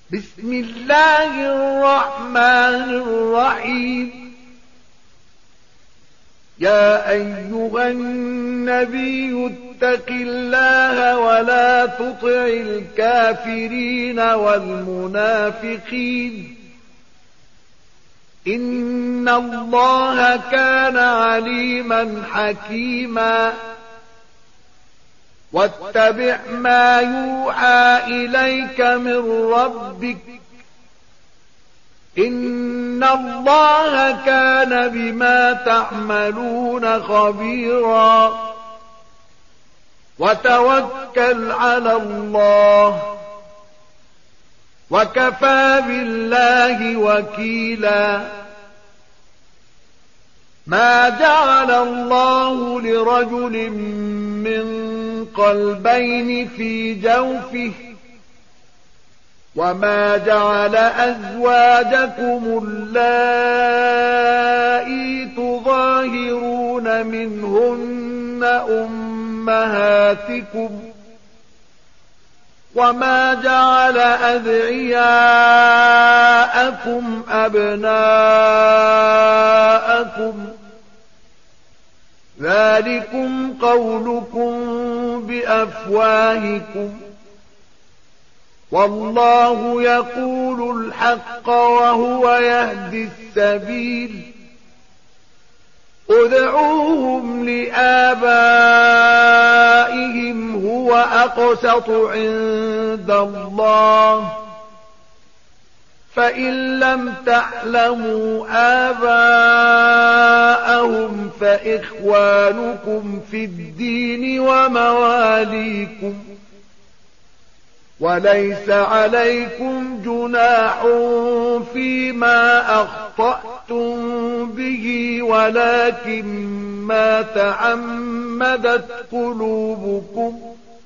بسم الله الرحمن الرحيم. يا أيها النبي اتق الله ولا تطع الكافرين والمنافقين، إن الله كان عليما حكيما. واتبع ما يوحى إليك من ربك، إن الله كان بما تعملون خبيرا. وتوكل على الله، وكفى بالله وكيلا. ما جعل الله لرجل من قلبين في جوفه، وما جعل أزواجكم اللائي تظاهرون منهن أمهاتكم، وما جعل أدعياءكم أبناءكم، ذلكم قولكم بأفواهكم، والله يقول الحق وهو يهدي السبيل. ادعوهم لآبائهم هو أقسط عند الله، فإن لم تعلموا آباءهم فإخوانكم في الدين ومواليكم، وليس عليكم جناح فيما أخطأتم به، ولكن ما تعمدت قلوبكم،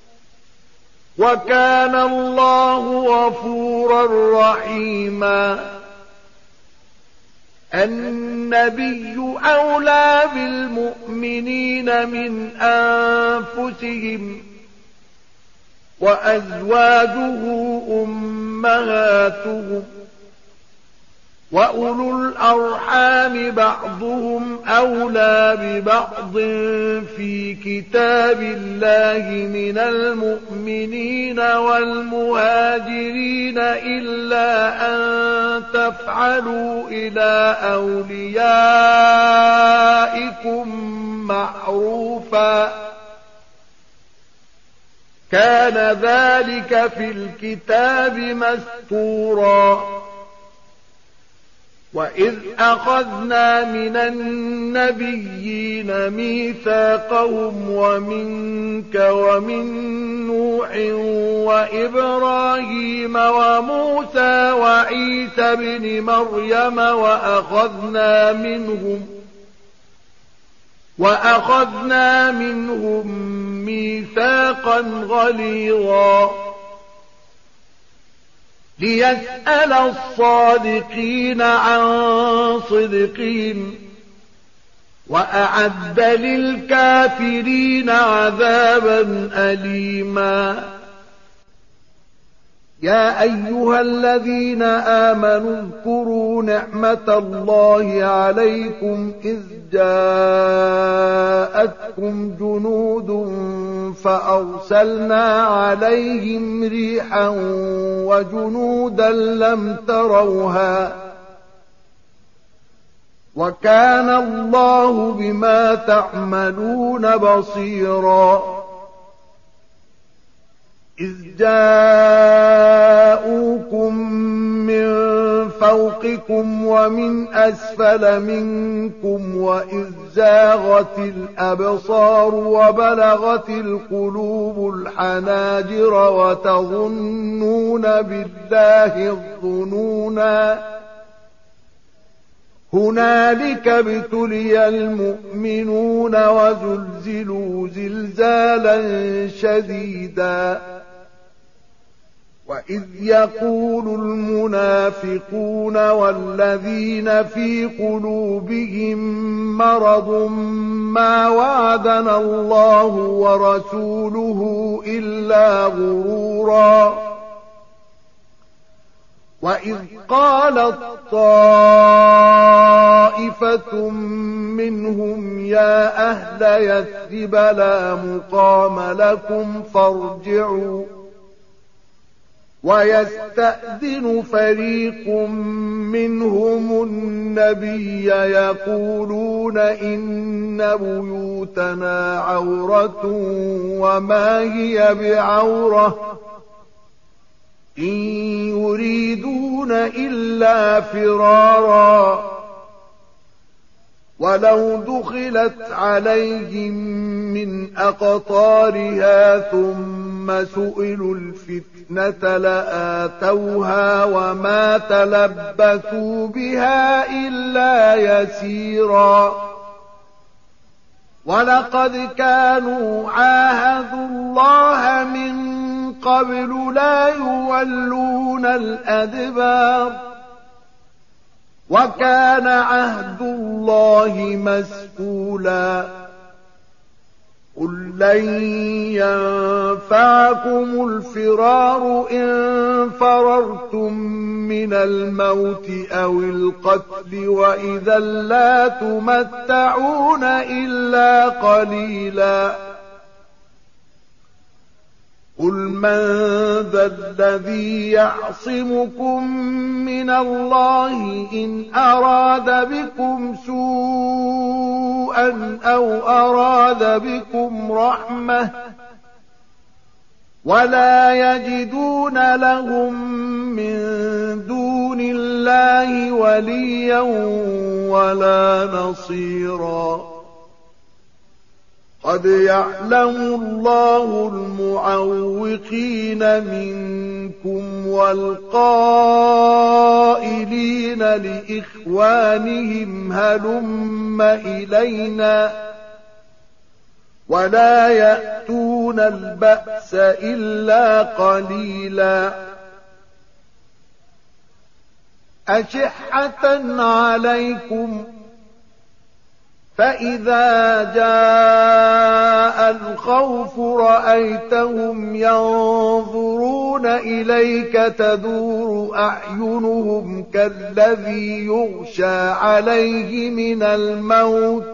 وكان الله غفورا رحيما. النبي أولى بالمؤمنين من أنفسهم، وأزواجه أمهاتهم، وأولو الأرحام بعضهم أولى ببعض في كتاب الله من المؤمنين والمهاجرين إلا أن تفعلوا إلى أوليائكم معروفا، كان ذلك في الكتاب مسطورا. وإذ أخذنا من النبيين ميثاقهم ومنك ومن نوح وإبراهيم وموسى وعيسى بن مريم وأخذنا منهم ميثاقا غليظا، ليسأل الصادقين عن صدقهم، وأعد للكافرين عذابا أليما. يا أيها الذين آمنوا اذكروا نعمة الله عليكم إذ جاءتكم جنود فأرسلنا عليهم ريحا وجنودا لم تروها، وكان الله بما تعملون بصيرا. إذ جاءوكم من فوقكم ومن أسفل منكم، وإذ زاغت الأبصار وبلغت القلوب الحناجر وتظنون بالله الظنونا، هنالك ابتلي المؤمنون وزلزلوا زلزالا شديدا. وإذ يقول المنافقون والذين في قلوبهم مرض ما وعدنا الله ورسوله إلا غرورا. وَإِذْ قَالَت طَّائِفَةٌ مِّنْهُمْ يَا أَهْلَ يَثْرِبَ لَا مُقَامَ لَكُمْ فَارْجِعُوا وَيَسْتَأْذِنُ فَرِيقٌ مِّنْهُمُ النَّبِيَّ يَقُولُونَ إِنَّ بُيُوتَنَا عَوْرَةٌ وَمَا هِيَ بِعَوْرَةٍ إِن يُرِيدُونَ إِلَّا فِرَارًا وَلَوْ دُخِلَتْ عَلَيْهِم مِّنْ أَقْطَارِهَا ثُمَّ سُئِلُوا الْفِتْنَةَ لَآتَوْهَا وَمَا تَلَبَّثُوا بِهَا إِلَّا يَسِيرًا وَلَقَدْ كَانُوا عَاهَدُوا اللَّهَ مِن قَبْلُ لَا يُوَلُّونَ الْأَدْبَارَ وَكَانَ عَهْدُ اللَّهِ مَسْئُولًا قُل لَّن يَنفَعَكُمُ الْفِرَارُ إِن فَرَرْتُم مِّنَ الموت أو القتل وإذا لا تمتعون إلا قليلا قل من ذا الذي يعصمكم من الله إن أراد بكم سوءا أو أراد بكم رحمة ولا يجدون لهم من دون الله وليا ولا نصيرا قد يعلم الله المعوقين منكم والقائلين لإخوانهم هلم إلينا ولا يأتون البأس إلا قليلا أشحة عليكم فإذا جاء الخوف رأيتهم ينظرون إليك تدور أعينهم كالذي يغشى عليه من الموت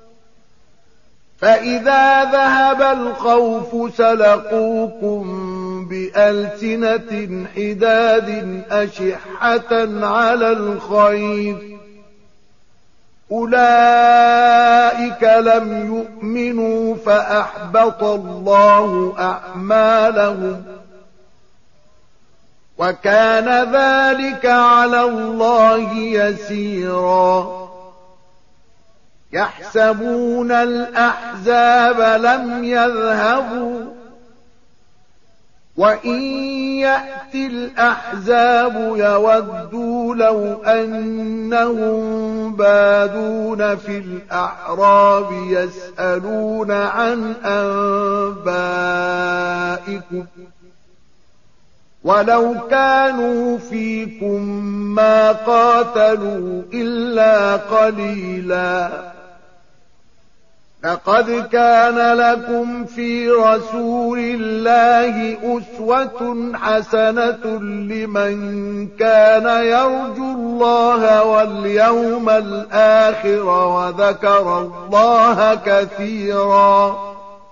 فإذا ذهب الخوف سلقوكم بألسنة حداد أشحة على الخير أولئك لم يؤمنوا فأحبط الله أعمالهم وكان ذلك على الله يسيرا يحسبون الأحزاب لم يذهبوا وإن يأتي الأحزاب يودوا لو أنهم بادون في الأعراب يسألون عن أنبائكم ولو كانوا فيكم ما قاتلوا إلا قليلا لقد كان لكم في رسول الله أسوة حسنة لمن كان يرجو الله واليوم الآخر وذكر الله كثيرا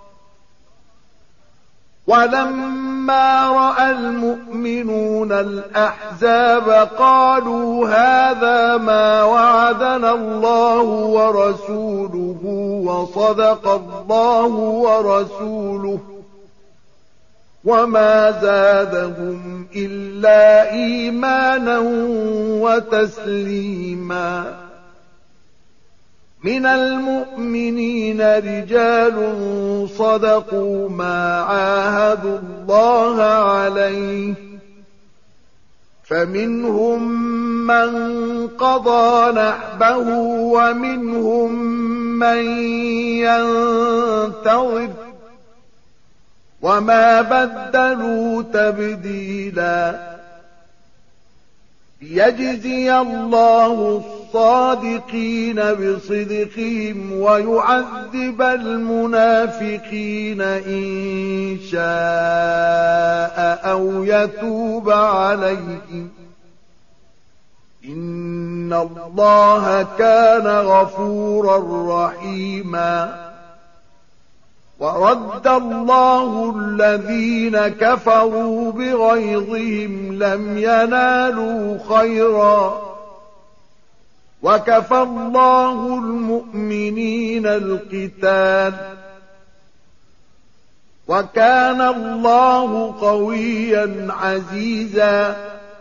ولما رأى المؤمنون الأحزاب قالوا هذا ما وعدنا الله ورسوله وصدق الله ورسوله وما زادهم إلا إيمانا وتسليما من المؤمنين رجال صدقوا ما عاهدوا الله عليه فمنهم من قضى نحبه ومنهم من ينتظر وما بدلوا تبديلا ليجزي الله الصادقين بصدقهم ويعذب المنافقين إن شاء أو يتوب عليهم إن الله كان غفورا رحيما ورد الله الذين كفروا بغيظهم لم ينالوا خيرا وكفى الله المؤمنين القتال وكان الله قويا عزيزا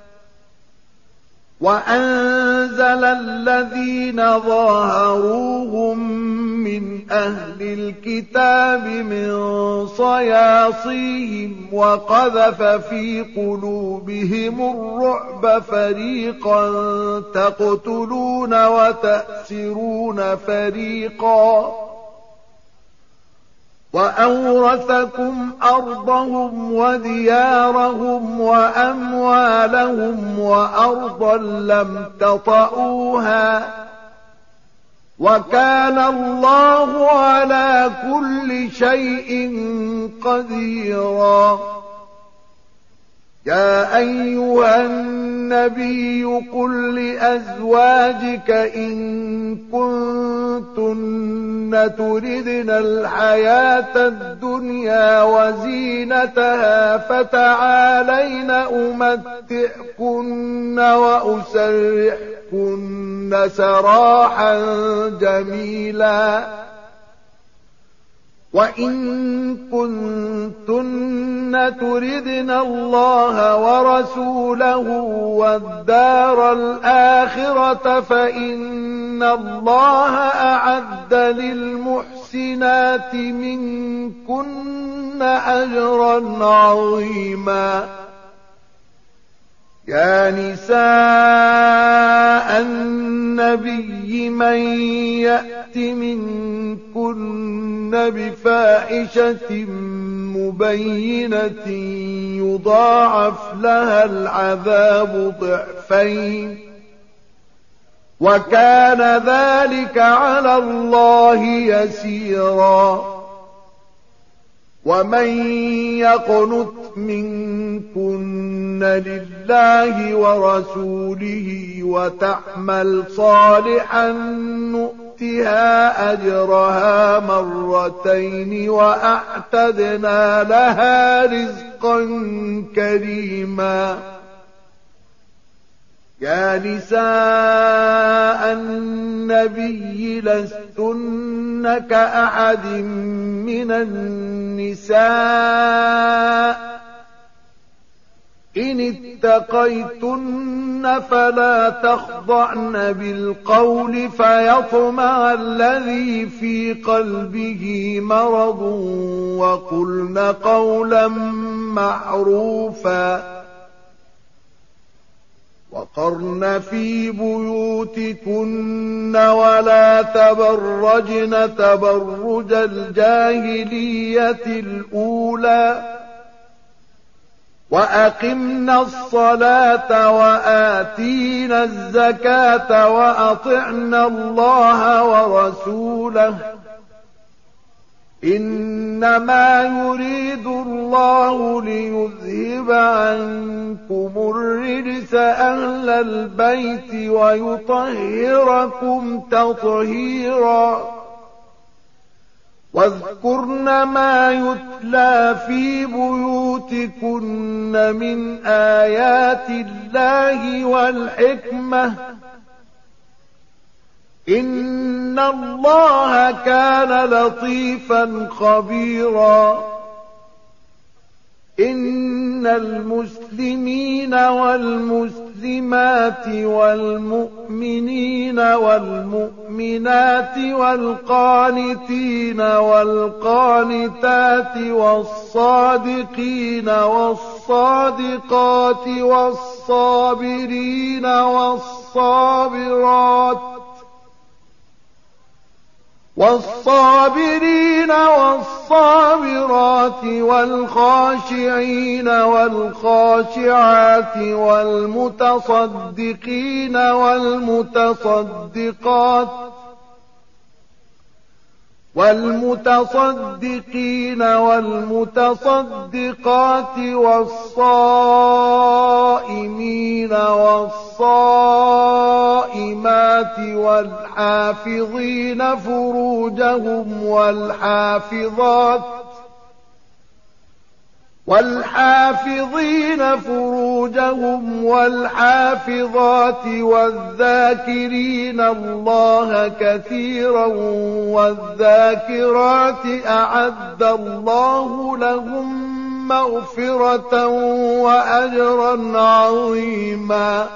وأنزل الذين ظاهروهم من أهل الكتاب من صياصيهم وقذف في قلوبهم الرعب فريقا تقتلون وتأسرون فريقا وأورثكم أرضهم وديارهم وأموالهم وأرضا لم تطئوها وكان الله على كل شيء قديرا يا أيها النبي قل لأزواجك إن كنتن تردن الحياة الدنيا وزينتها فتعالين أمتعكن وأسرحكن سراحا جميلا وإن كنتن تردن الله ورسوله والدار الآخرة فإن الله أعد للمحسنات منكن أجرا عظيما يا نساء النبي من يأت منكن بفاحشة مبينة يضاعف لها العذاب ضعفين وكان ذلك على الله يسيرا ومن يقنت منكن لله ورسوله وتعمل صالحا نؤتها أجرها مرتين وأعتدنا لها رزقا كريما يا نساء النبي لستن كأحد من النساء إن اتقيتن فلا تخضعن بالقول فيطمع الذي في قلبه مرض وقلن قولا معروفا وقرن في بيوتكن ولا تبرجن تبرج الجاهلية الأولى وأقمنا الصلاة وآتينا الزكاة وأطعنا الله ورسوله إنما يريد الله ليذهب عنكم الرجس أهل البيت ويطهركم تطهيرا واذكرن ما يتلى في بيوتكن من آيات الله والحكمة إن الله كان لطيفا خبيرا إن المسلمين والمسلمات والمؤمنين والمؤمنات والقانتين والقانتات والصادقين والصادقات والصابرين والصابرات والخاشعين والخاشعات والمتصدقين والمتصدقات والصائمين والصائمات والصائمات والحافظين فروجهم والحافظات والذاكرين الله كثيرا والذاكرات أعد الله لهم مغفرة وأجرا عظيما.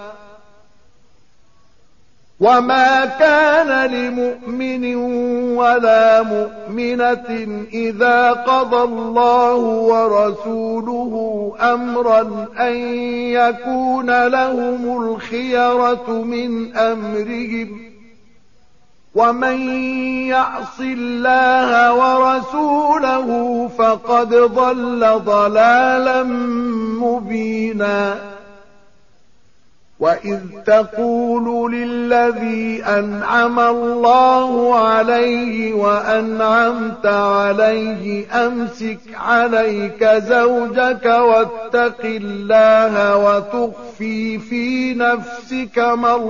وما كان لمؤمن ولا مؤمنة إذا قضى الله ورسوله أمرا أن يكون لهم الخيرة من أمرهم، ومن يعص الله ورسوله فقد ضل ضلالا مبينا. وإذ تقول للذي أنعم الله عليه وأنعمت عليه أمسك عليك زوجك واتق الله وتخفي في نفسك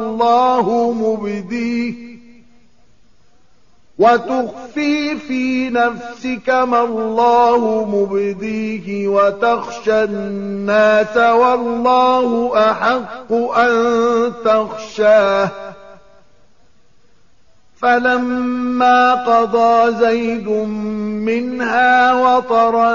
ما الله مبديه وتخشى الناس والله أحق أن تخشاه. فلما قضى زيد منها وطرا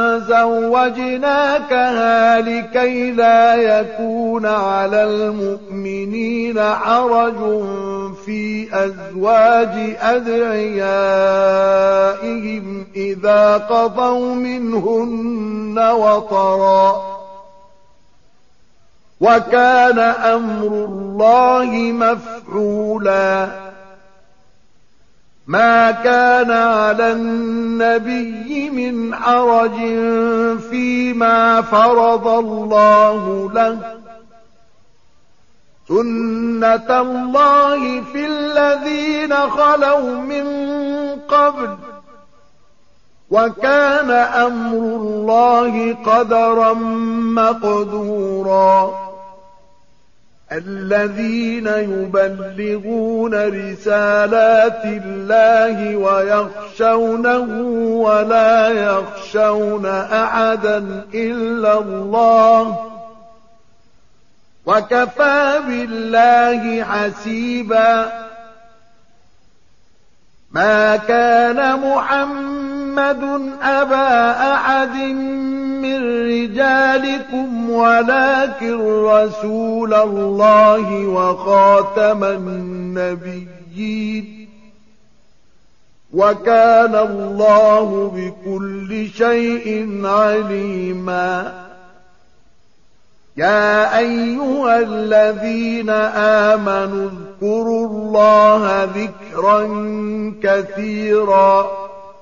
زوجناكها لكي لا يكون على المؤمنين حرج في أزواج أدعيائهم إذا قضوا منهن وطرا، وكان أمر الله مفعولا. ما كان على النبي من حرج فيما فرض الله له، سنة الله في الذين خلوا من قبل، وكان أمر الله قدرا مقدورا. الذين يبلغون رسالات الله ويخشونه ولا يخشون أحدا إلا الله، وكفى بالله حسيبا. ما كان محمد أبا أحد من رجالكم ولكن رسول الله وخاتم النبيين، وكان الله بكل شيء عليما. يا أيها الذين آمنوا اذكروا الله ذكرا كثيرا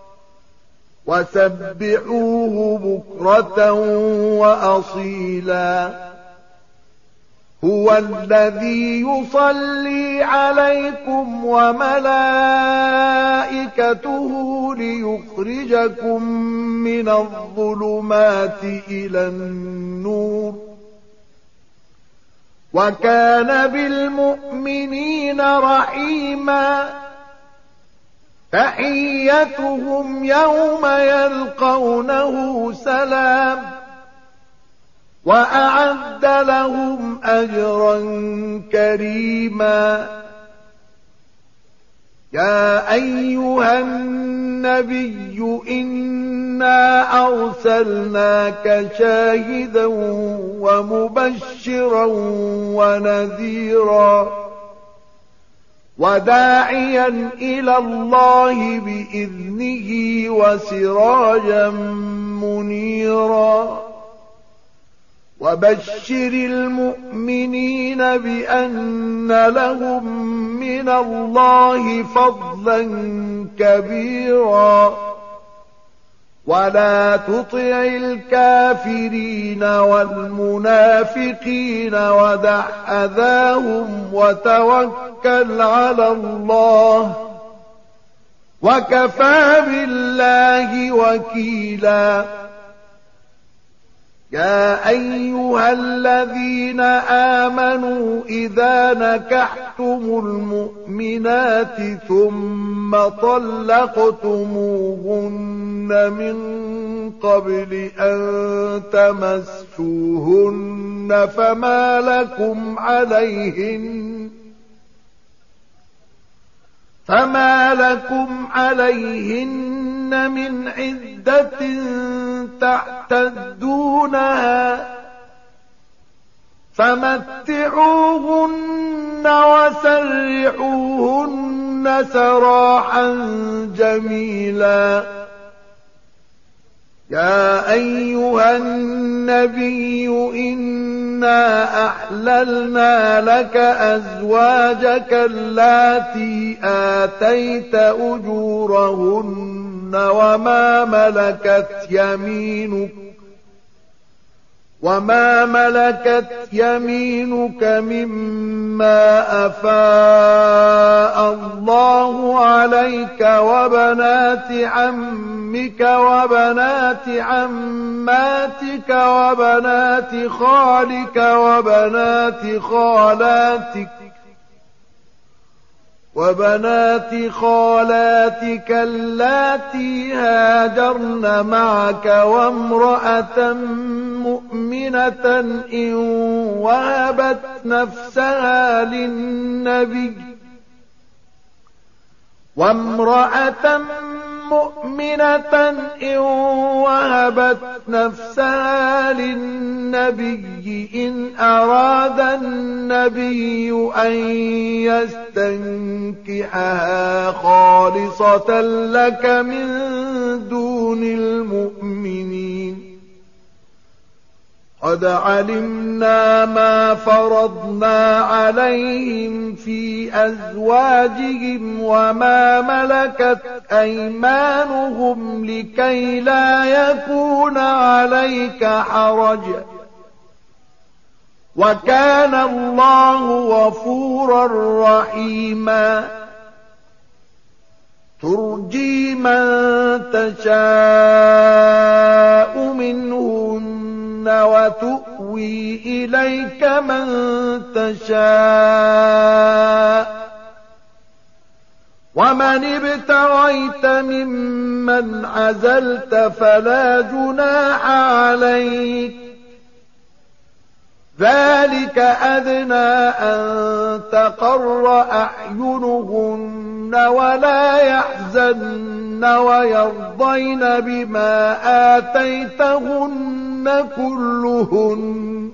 وسبحوه بكرة وأصيلا. هو الذي يصلي عليكم وملائكته ليخرجكم من الظلمات إلى النور، وكان بالمؤمنين رحيما. تحيتهم يوم يلقونه سلام، وأعد لهم أجرا كريما. يا أيها النبي إنا أرسلناك شاهدا ومبشرا ونذيرا وداعيا إلى الله بإذنه وسراجا منيرا. وبشر المؤمنين بأن لهم من الله فضلا كبيرا. ولا تطع الكافرين والمنافقين ودع أذاهم وتوكل على الله، وكفى بالله وكيلا. يا أيها الذين آمنوا إذا نكحتم نكحتم المؤمنات ثم طلقتموهن من قبل أن تمسوهن فما لكم عليهن من عدة تعتدونها فمتعوهن وسرحوهن سراحا جميلا. يا أيها النبي إنا أحللنا لك أزواجك اللاتي آتيت أجورهن وما ملكت يمينك مما أفاء الله عليك وبنات عمك وبنات عماتك وبنات خالك وبنات خالاتك اللاتي هاجرن معك وامرأة مؤمنة إن وهبت نفسها للنبي إن أراد النبي أن يستنكحها خالصة لك من دون المؤمنين. قد علمنا ما فرضنا عليهم في أزواجهم وما ملكت أيمانهم لكي لا يكون عليك حرج وكان الله غفورا رحيما. ترجي من تشاء منهن وتؤوي إليك من تشاء ومن ابتغيت ممن عزلت فلا جناح عليك ذلك أدنى أن تقر أعينهن ولا يحزن ويرضين بما آتيتهن كلهن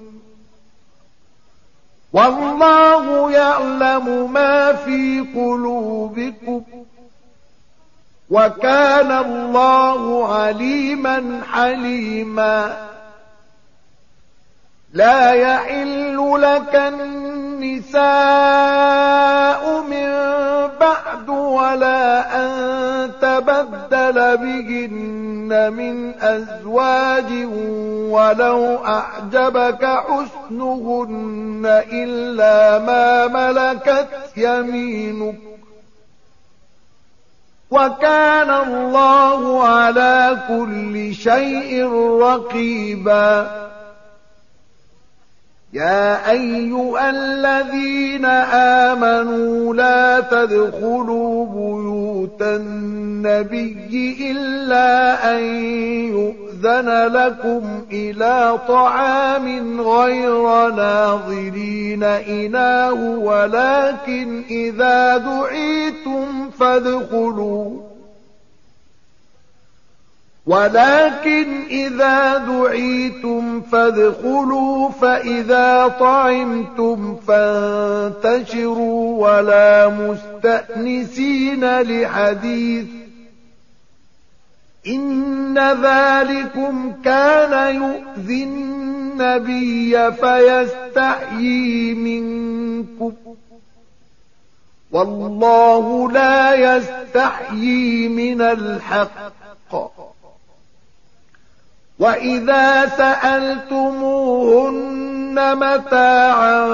والله يعلم ما في قلوبكم وكان الله عليما حليما. لا يحل لك النساء من بعد ولا أن تبدل بهن من أزواج ولو أعجبك حسنهن إلا ما ملكت يمينك وكان الله على كل شيء رقيبا. يا أيها الذين آمنوا لا تدخلوا بيوت النبي إلا أن يؤذن لكم إلى طعام غير ناظرين إناه ولكن إذا دعيتم فادخلوا فإذا طعمتم فانتشروا ولا مستأنسين لحديث إن ذلكم كان يؤذي النبي فيستحيي منكم والله لا يستحيي من الحق. وإذا سألتموهن متاعا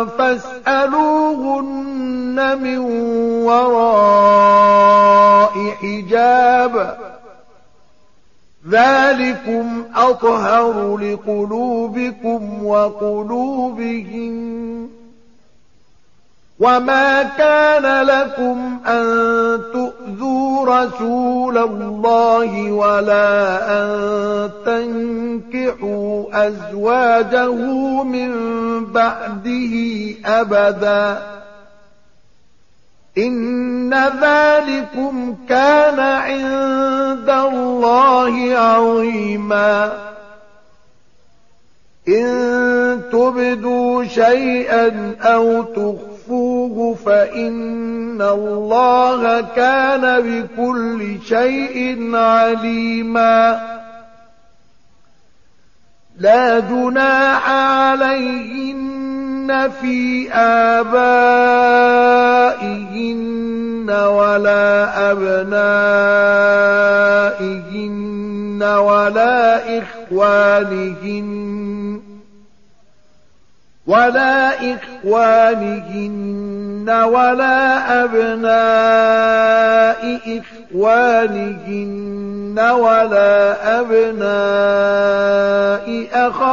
فاسألوهن من وراء حجاب ذلكم أطهر لقلوبكم وقلوبهم وما كان لكم أن تؤذوا رسول الله ولا أن تنكحوا أزواجه من بعده أبدا إن ذلكم كان عند الله عظيما إن تبدوا شيئا أو تخفوه فإن الله كان بكل شيء عليما لا جناح عليهن في آبائهن ولا أبنائهن ولا إخوانهن ولا أبناء إخوانهن ولا أبناء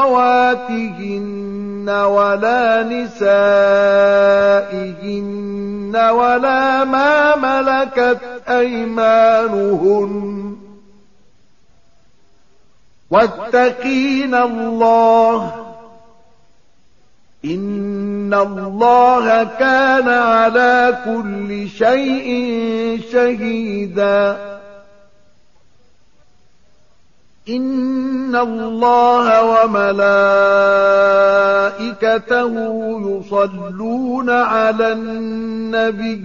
أخواتهن ولا نسائهن ولا ما ملكت أيمانهن واتقين الله إن الله كان على كل شيء شهيدا إن الله وملائكته يصلون على النبي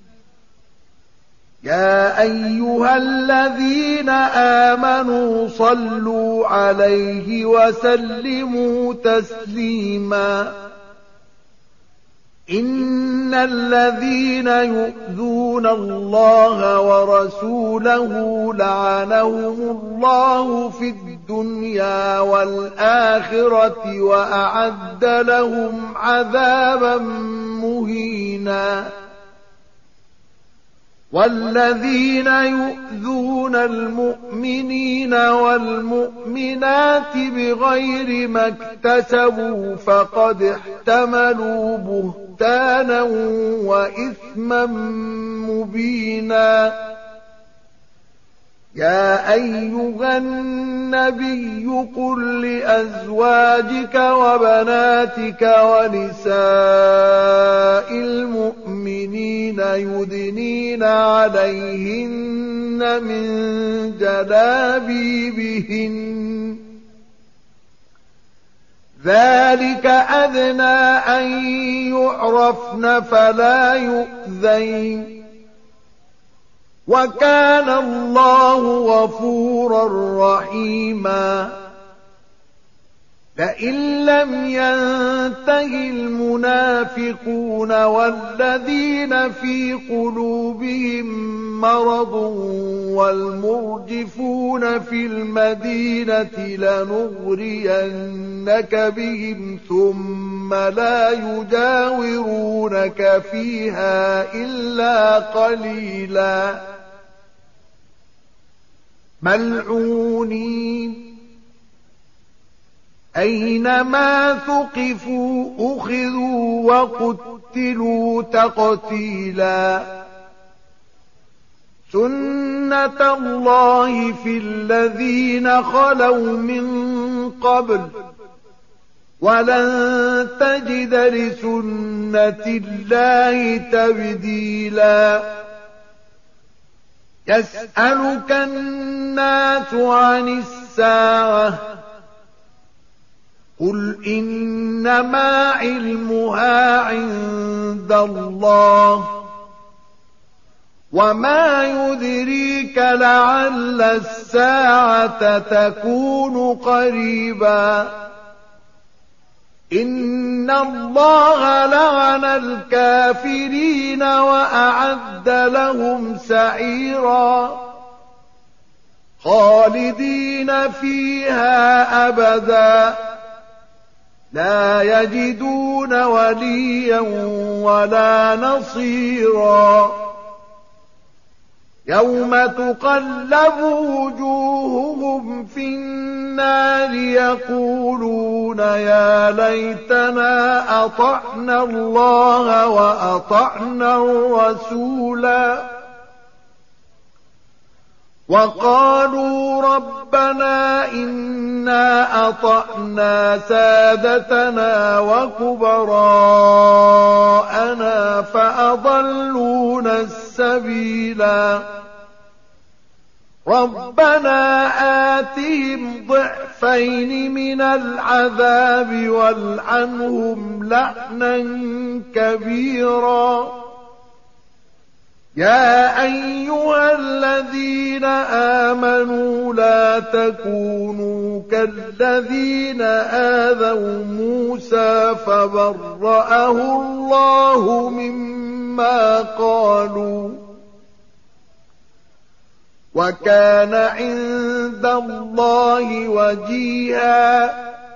يا أيها الذين آمنوا صلوا عليه وسلموا تسليما إن الذين يؤذون الله ورسوله لعنهم الله في الدنيا والآخرة وأعد لهم عذابا مهينا والذين يؤذون المؤمنين والمؤمنات بغير ما اكتسبوا فقد احتملوا بهتانا وإثما مبينا يا أيها النبي قل لأزواجك وبناتك ونساء المؤمنين يدنين عليهن من جلابيبهن ذلك أدنى أن يعرفن فلا يؤذين وكان الله غفورا رحيما لئن لم ينته المنافقون والذين في قلوبهم مرض والمرجفون في المدينة لنغرينك بهم ثم لا يجاورونك فيها إلا قليلا ملعونين أينما ثقفوا أخذوا وقتلوا تقتيلا سنة الله في الذين خلوا من قبل ولن تجد لسنة الله تبديلا يسألك الناس عن الساعة قل إنما علمها عند الله وما يدريك لعل الساعة تكون قريبا إن الله لعن الكافرين وأعد لهم سعيرا خالدين فيها أبدا لا يجدون وليا ولا نصيرا يوم تقلب وجوههم في النار يقولون يا ليتنا أطعنا الله وأطعنا الرسولا وقالوا ربنا إنا أطعنا سادتنا وكبراءنا فأضلونا السبيلا ربنا آتهم ضعفين من العذاب والعنهم لعنا كبيرا يا أيها الذين آمنوا لا تكونوا كالذين آذوا موسى فبرأه الله مما قالوا وكان عند الله وجيها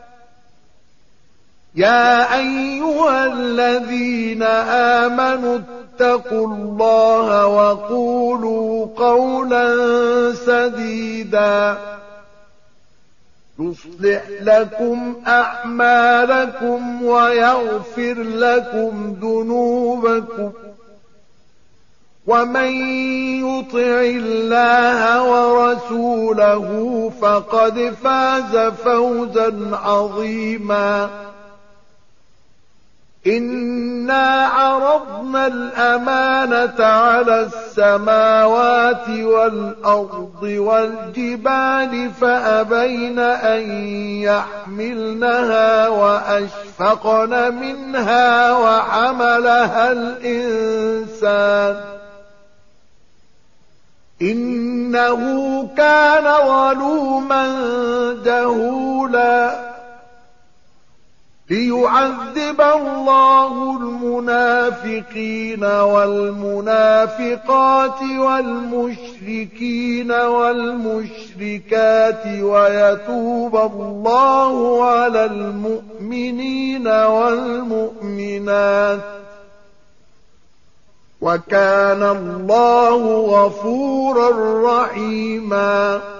يا أيها الذين آمنوا اتقوا الله وقولوا قولا سديدا يصلح لكم أعمالكم ويغفر لكم ذنوبكم ومن يطع الله ورسوله فقد فاز فوزا عظيما إنا عرضنا الأمانة على السماوات والأرض والجبال فأبين أن يحملنها وأشفقن منها وحملها الإنسان إنه كان ظلوما جهولا ليعذب الله المنافقين والمنافقات والمشركين والمشركات ويتوب الله على المؤمنين والمؤمنات وكان الله غفورا رحيما